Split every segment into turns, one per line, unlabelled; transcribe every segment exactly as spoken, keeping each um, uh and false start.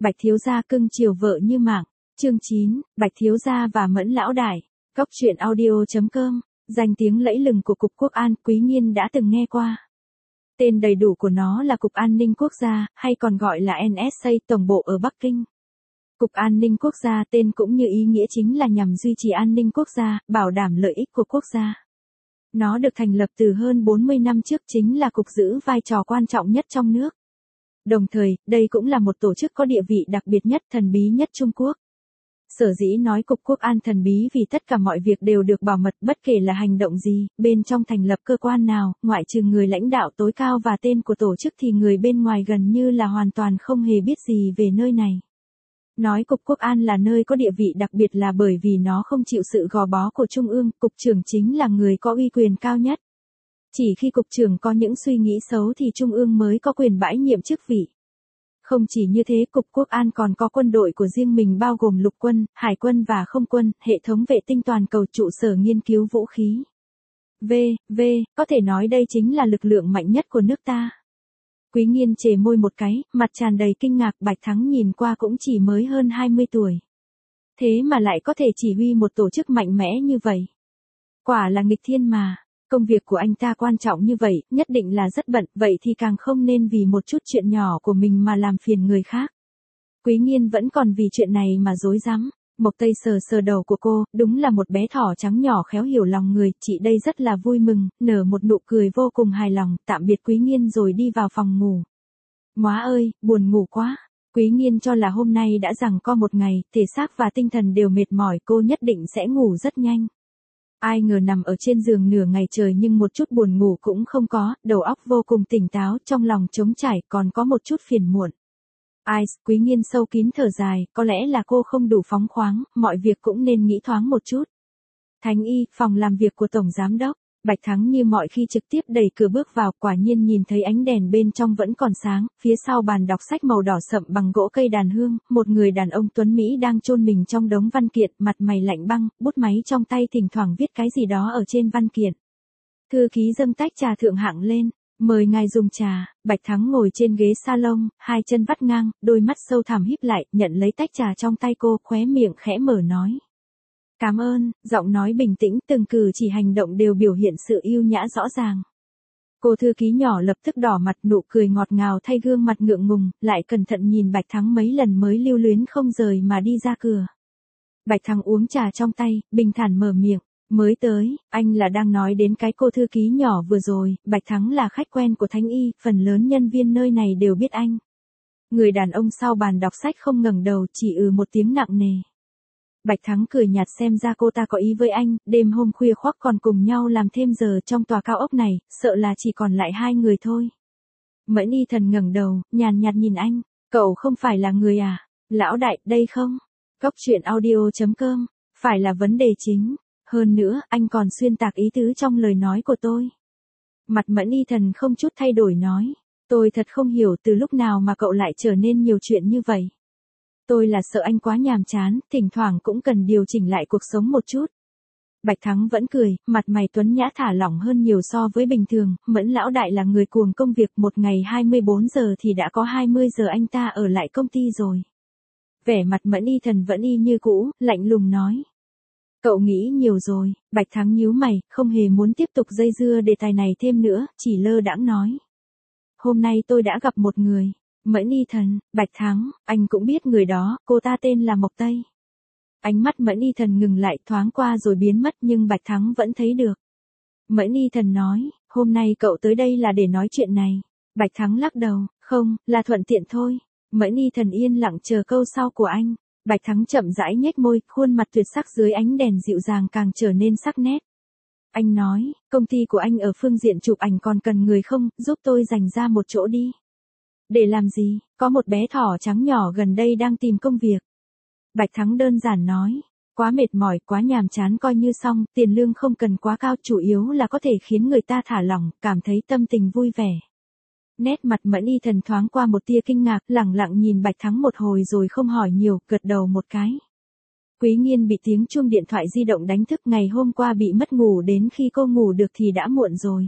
Bạch thiếu gia cưng chiều vợ như mạng. Chương chín, Bạch thiếu gia và Mẫn lão đại. Cốc truyện audio chấm com. Danh tiếng lẫy lừng của Cục Quốc an, Quý Nghiên đã từng nghe qua. Tên đầy đủ của nó là Cục An ninh Quốc gia, hay còn gọi là en ét a, tổng bộ ở Bắc Kinh. Cục An ninh Quốc gia tên cũng như ý nghĩa chính là nhằm duy trì an ninh quốc gia, bảo đảm lợi ích của quốc gia. Nó được thành lập từ hơn bốn mươi năm trước, chính là cục giữ vai trò quan trọng nhất trong nước. Đồng thời, đây cũng là một tổ chức có địa vị đặc biệt nhất, thần bí nhất Trung Quốc. Sở dĩ nói Cục Quốc an thần bí vì tất cả mọi việc đều được bảo mật, bất kể là hành động gì, bên trong thành lập cơ quan nào, ngoại trừ người lãnh đạo tối cao và tên của tổ chức thì người bên ngoài gần như là hoàn toàn không hề biết gì về nơi này. Nói Cục Quốc an là nơi có địa vị đặc biệt là bởi vì nó không chịu sự gò bó của Trung ương, cục trưởng chính là người có uy quyền cao nhất. Chỉ khi cục trưởng có những suy nghĩ xấu thì Trung ương mới có quyền bãi nhiệm chức vị. Không chỉ như thế, Cục Quốc an còn có quân đội của riêng mình bao gồm lục quân, hải quân và không quân, hệ thống vệ tinh toàn cầu, trụ sở nghiên cứu vũ khí. V, V, có thể nói đây chính là lực lượng mạnh nhất của nước ta. Quý Nghiên chề môi một cái, mặt tràn đầy kinh ngạc. Bạch Thắng nhìn qua cũng chỉ mới hơn hai mươi tuổi. Thế mà lại có thể chỉ huy một tổ chức mạnh mẽ như vậy. Quả là nghịch thiên mà. Công việc của anh ta quan trọng như vậy, nhất định là rất bận, vậy thì càng không nên vì một chút chuyện nhỏ của mình mà làm phiền người khác. Quý Nghiên vẫn còn vì chuyện này mà rối rắm. Mộc Tây sờ sờ đầu của cô, đúng là một bé thỏ trắng nhỏ khéo hiểu lòng người, chị đây rất là vui mừng, nở một nụ cười vô cùng hài lòng, tạm biệt Quý Nghiên rồi đi vào phòng ngủ. Móa ơi, buồn ngủ quá. Quý Nghiên cho là hôm nay đã giằng co một ngày, thể xác và tinh thần đều mệt mỏi, cô nhất định sẽ ngủ rất nhanh. Ai ngờ nằm ở trên giường nửa ngày trời nhưng một chút buồn ngủ cũng không có, đầu óc vô cùng tỉnh táo, trong lòng trống trải, còn có một chút phiền muộn. Ai, Quý Nghiên sâu kín thở dài, có lẽ là cô không đủ phóng khoáng, mọi việc cũng nên nghĩ thoáng một chút. Thánh y, phòng làm việc của Tổng Giám đốc. Bạch Thắng như mọi khi trực tiếp đẩy cửa bước vào, quả nhiên nhìn thấy ánh đèn bên trong vẫn còn sáng, phía sau bàn đọc sách màu đỏ sậm bằng gỗ cây đàn hương, một người đàn ông tuấn Mỹ đang chôn mình trong đống văn kiện, mặt mày lạnh băng, bút máy trong tay thỉnh thoảng viết cái gì đó ở trên văn kiện. Thư ký dâng tách trà thượng hạng lên. Mời ngài dùng trà. Bạch Thắng ngồi trên ghế salon, hai chân vắt ngang, đôi mắt sâu thẳm híp lại, nhận lấy tách trà trong tay cô, khóe miệng khẽ mở nói. Cảm ơn, giọng nói bình tĩnh, từng cử chỉ hành động đều biểu hiện sự yêu nhã rõ ràng. Cô thư ký nhỏ lập tức đỏ mặt, nụ cười ngọt ngào thay gương mặt ngượng ngùng, lại cẩn thận nhìn Bạch Thắng mấy lần mới lưu luyến không rời mà đi ra cửa. Bạch Thắng uống trà trong tay, bình thản mở miệng. Mới tới, anh là đang nói đến cái cô thư ký nhỏ vừa rồi. Bạch Thắng là khách quen của Thánh y, phần lớn nhân viên nơi này đều biết anh. Người đàn ông sau bàn đọc sách không ngẩng đầu, chỉ ừ một tiếng nặng nề. Bạch Thắng cười nhạt, xem ra cô ta có ý với anh, đêm hôm khuya khoắt còn cùng nhau làm thêm giờ trong tòa cao ốc này, sợ là chỉ còn lại hai người thôi. Mẫn Y Thần ngẩng đầu, nhàn nhạt nhìn anh, cậu không phải là người à? Lão đại, đây không? Cốc truyện audio chấm com, phải là vấn đề chính. Hơn nữa, anh còn xuyên tạc ý tứ trong lời nói của tôi. Mặt Mẫn Y Thần không chút thay đổi nói. Tôi thật không hiểu từ lúc nào mà cậu lại trở nên nhiều chuyện như vậy. Tôi là sợ anh quá nhàm chán, thỉnh thoảng cũng cần điều chỉnh lại cuộc sống một chút. Bạch Thắng vẫn cười, mặt mày tuấn nhã thả lỏng hơn nhiều so với bình thường. Mẫn lão đại là người cuồng công việc, một ngày hai mươi bốn giờ thì đã có hai mươi giờ anh ta ở lại công ty rồi. Vẻ mặt Mẫn Y Thần vẫn y như cũ, lạnh lùng nói. Cậu nghĩ nhiều rồi. Bạch Thắng nhíu mày, không hề muốn tiếp tục dây dưa đề tài này thêm nữa, chỉ lơ đãng nói. Hôm nay tôi đã gặp một người. Mẫn Y Thần, Bạch Thắng, anh cũng biết người đó, cô ta tên là Mộc Tây. Ánh mắt Mẫn Y Thần ngừng lại, thoáng qua rồi biến mất, nhưng Bạch Thắng vẫn thấy được. Mẫn Y Thần nói, hôm nay cậu tới đây là để nói chuyện này. Bạch Thắng lắc đầu, không, là thuận tiện thôi. Mẫn Y Thần yên lặng chờ câu sau của anh. Bạch Thắng chậm rãi nhếch môi, khuôn mặt tuyệt sắc dưới ánh đèn dịu dàng càng trở nên sắc nét. Anh nói, công ty của anh ở phương diện chụp ảnh còn cần người không, giúp tôi dành ra một chỗ đi. Để làm gì? Có một bé thỏ trắng nhỏ gần đây đang tìm công việc. Bạch Thắng đơn giản nói, quá mệt mỏi, quá nhàm chán coi như xong, tiền lương không cần quá cao, chủ yếu là có thể khiến người ta thả lỏng, cảm thấy tâm tình vui vẻ. Nét mặt Mẫn Y Thần thoáng qua một tia kinh ngạc, lẳng lặng nhìn Bạch Thắng một hồi rồi không hỏi nhiều, gật đầu một cái. Quý Nghiên bị tiếng chuông điện thoại di động đánh thức, ngày hôm qua bị mất ngủ, đến khi cô ngủ được thì đã muộn rồi.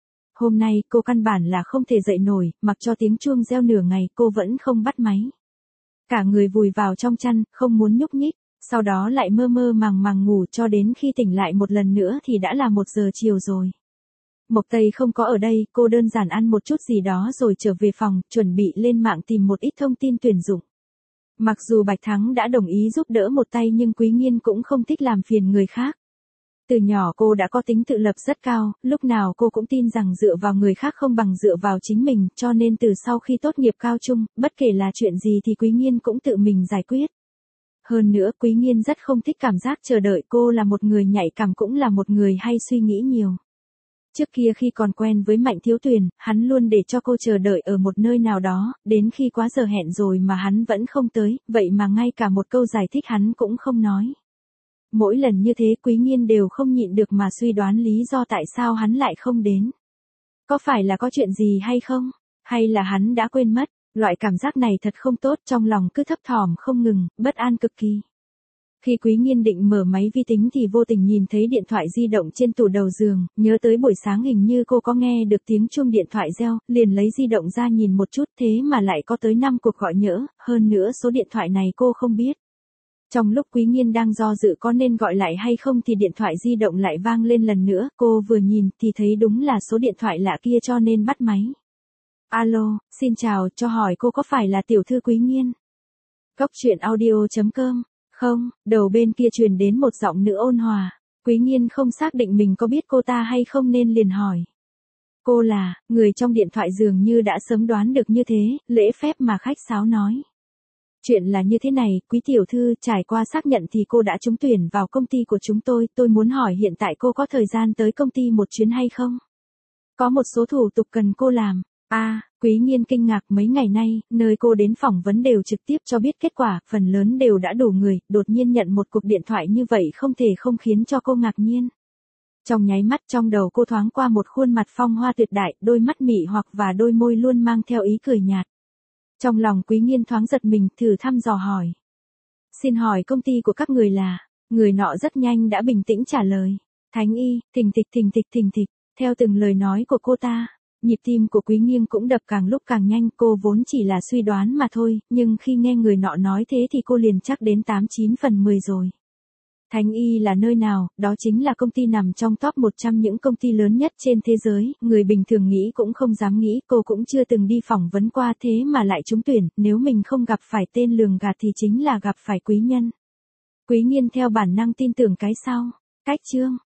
Hôm nay cô căn bản là không thể dậy nổi, mặc cho tiếng chuông reo nửa ngày cô vẫn không bắt máy. Cả người vùi vào trong chăn, không muốn nhúc nhích, sau đó lại mơ mơ màng màng ngủ cho đến khi tỉnh lại một lần nữa thì đã là một giờ chiều rồi. Mộc Tây không có ở đây, cô đơn giản ăn một chút gì đó rồi trở về phòng, chuẩn bị lên mạng tìm một ít thông tin tuyển dụng. Mặc dù Bạch Thắng đã đồng ý giúp đỡ một tay nhưng Quý Nghiên cũng không thích làm phiền người khác. Từ nhỏ cô đã có tính tự lập rất cao, lúc nào cô cũng tin rằng dựa vào người khác không bằng dựa vào chính mình, cho nên từ sau khi tốt nghiệp cao trung, bất kể là chuyện gì thì Quý Nghiên cũng tự mình giải quyết. Hơn nữa Quý Nghiên rất không thích cảm giác chờ đợi, cô là một người nhạy cảm cũng là một người hay suy nghĩ nhiều. Trước kia khi còn quen với Mạnh Thiếu Tuyền, hắn luôn để cho cô chờ đợi ở một nơi nào đó, đến khi quá giờ hẹn rồi mà hắn vẫn không tới, vậy mà ngay cả một câu giải thích hắn cũng không nói. Mỗi lần như thế Quý Nghiên đều không nhịn được mà suy đoán lý do tại sao hắn lại không đến. Có phải là có chuyện gì hay không? Hay là hắn đã quên mất? Loại cảm giác này thật không tốt, trong lòng cứ thấp thỏm không ngừng, bất an cực kỳ. Khi Quý Nghiên định mở máy vi tính thì vô tình nhìn thấy điện thoại di động trên tủ đầu giường, nhớ tới buổi sáng hình như cô có nghe được tiếng chuông điện thoại reo, liền lấy di động ra nhìn một chút, thế mà lại có tới năm cuộc gọi nhỡ, hơn nữa số điện thoại này cô không biết. Trong lúc Quý Nghiên đang do dự có nên gọi lại hay không thì điện thoại di động lại vang lên lần nữa, cô vừa nhìn thì thấy đúng là số điện thoại lạ kia cho nên bắt máy. Alo, xin chào, cho hỏi cô có phải là tiểu thư Quý Nghiên? Góc truyện audio chấm com. Không, đầu bên kia truyền đến một giọng nữ ôn hòa. Quý Nghiên không xác định mình có biết cô ta hay không nên liền hỏi. Cô là, người trong điện thoại dường như đã sớm đoán được như thế, lễ phép mà khách sáo nói. Chuyện là như thế này, quý tiểu thư, trải qua xác nhận thì cô đã trúng tuyển vào công ty của chúng tôi, tôi muốn hỏi hiện tại cô có thời gian tới công ty một chuyến hay không? Có một số thủ tục cần cô làm. À, Quý Nghiên kinh ngạc, mấy ngày nay, nơi cô đến phỏng vấn đều trực tiếp cho biết kết quả, phần lớn đều đã đủ người, đột nhiên nhận một cuộc điện thoại như vậy không thể không khiến cho cô ngạc nhiên. Trong nháy mắt trong đầu cô thoáng qua một khuôn mặt phong hoa tuyệt đại, đôi mắt mị hoặc và đôi môi luôn mang theo ý cười nhạt. Trong lòng Quý Nghiên thoáng giật mình, thử thăm dò hỏi. Xin hỏi công ty của các người là, người nọ rất nhanh đã bình tĩnh trả lời. Thánh Y, thình thịch thình thịch thình thịch, theo từng lời nói của cô ta. Nhịp tim của Quý Nghiên cũng đập càng lúc càng nhanh, cô vốn chỉ là suy đoán mà thôi, nhưng khi nghe người nọ nói thế thì cô liền chắc đến tám chín phần mười rồi. Thánh Y là nơi nào? Đó chính là công ty nằm trong top một trăm những công ty lớn nhất trên thế giới, người bình thường nghĩ cũng không dám nghĩ, cô cũng chưa từng đi phỏng vấn qua thế mà lại trúng tuyển, nếu mình không gặp phải tên lường gạt thì chính là gặp phải quý nhân. Quý Nghiên theo bản năng tin tưởng cái sau. Cách chương